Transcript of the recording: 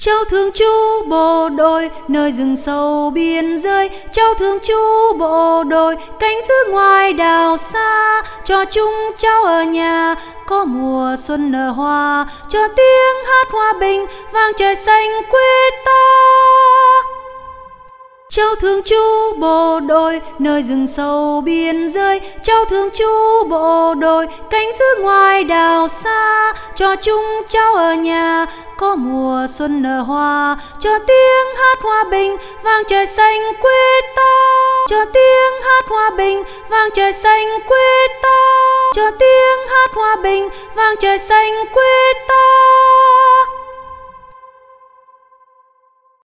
Cháu thương chú bộ đội nơi rừng sâu biên giới, cháu thương chú bộ đội cánh giữ ngoài đảo xa. Cho chúng cháu ở nhà có mùa xuân nở hoa, cho tiếng hát hòa bình vang trời xanh quê ta. Cháu thương chú bộ đội nơi rừng sâu biên giới, cháu thương chú bộ đội cánh giữ ngoài đảo xa. Cho chúng cháu ở nhà có mùa xuân nở hoa, cho tiếng hát hòa bình vang trời xanh quê ta. Cho tiếng hát hòa bình vang trời xanh quê ta. Cho tiếng hát hòa bình vang trời xanh quê ta.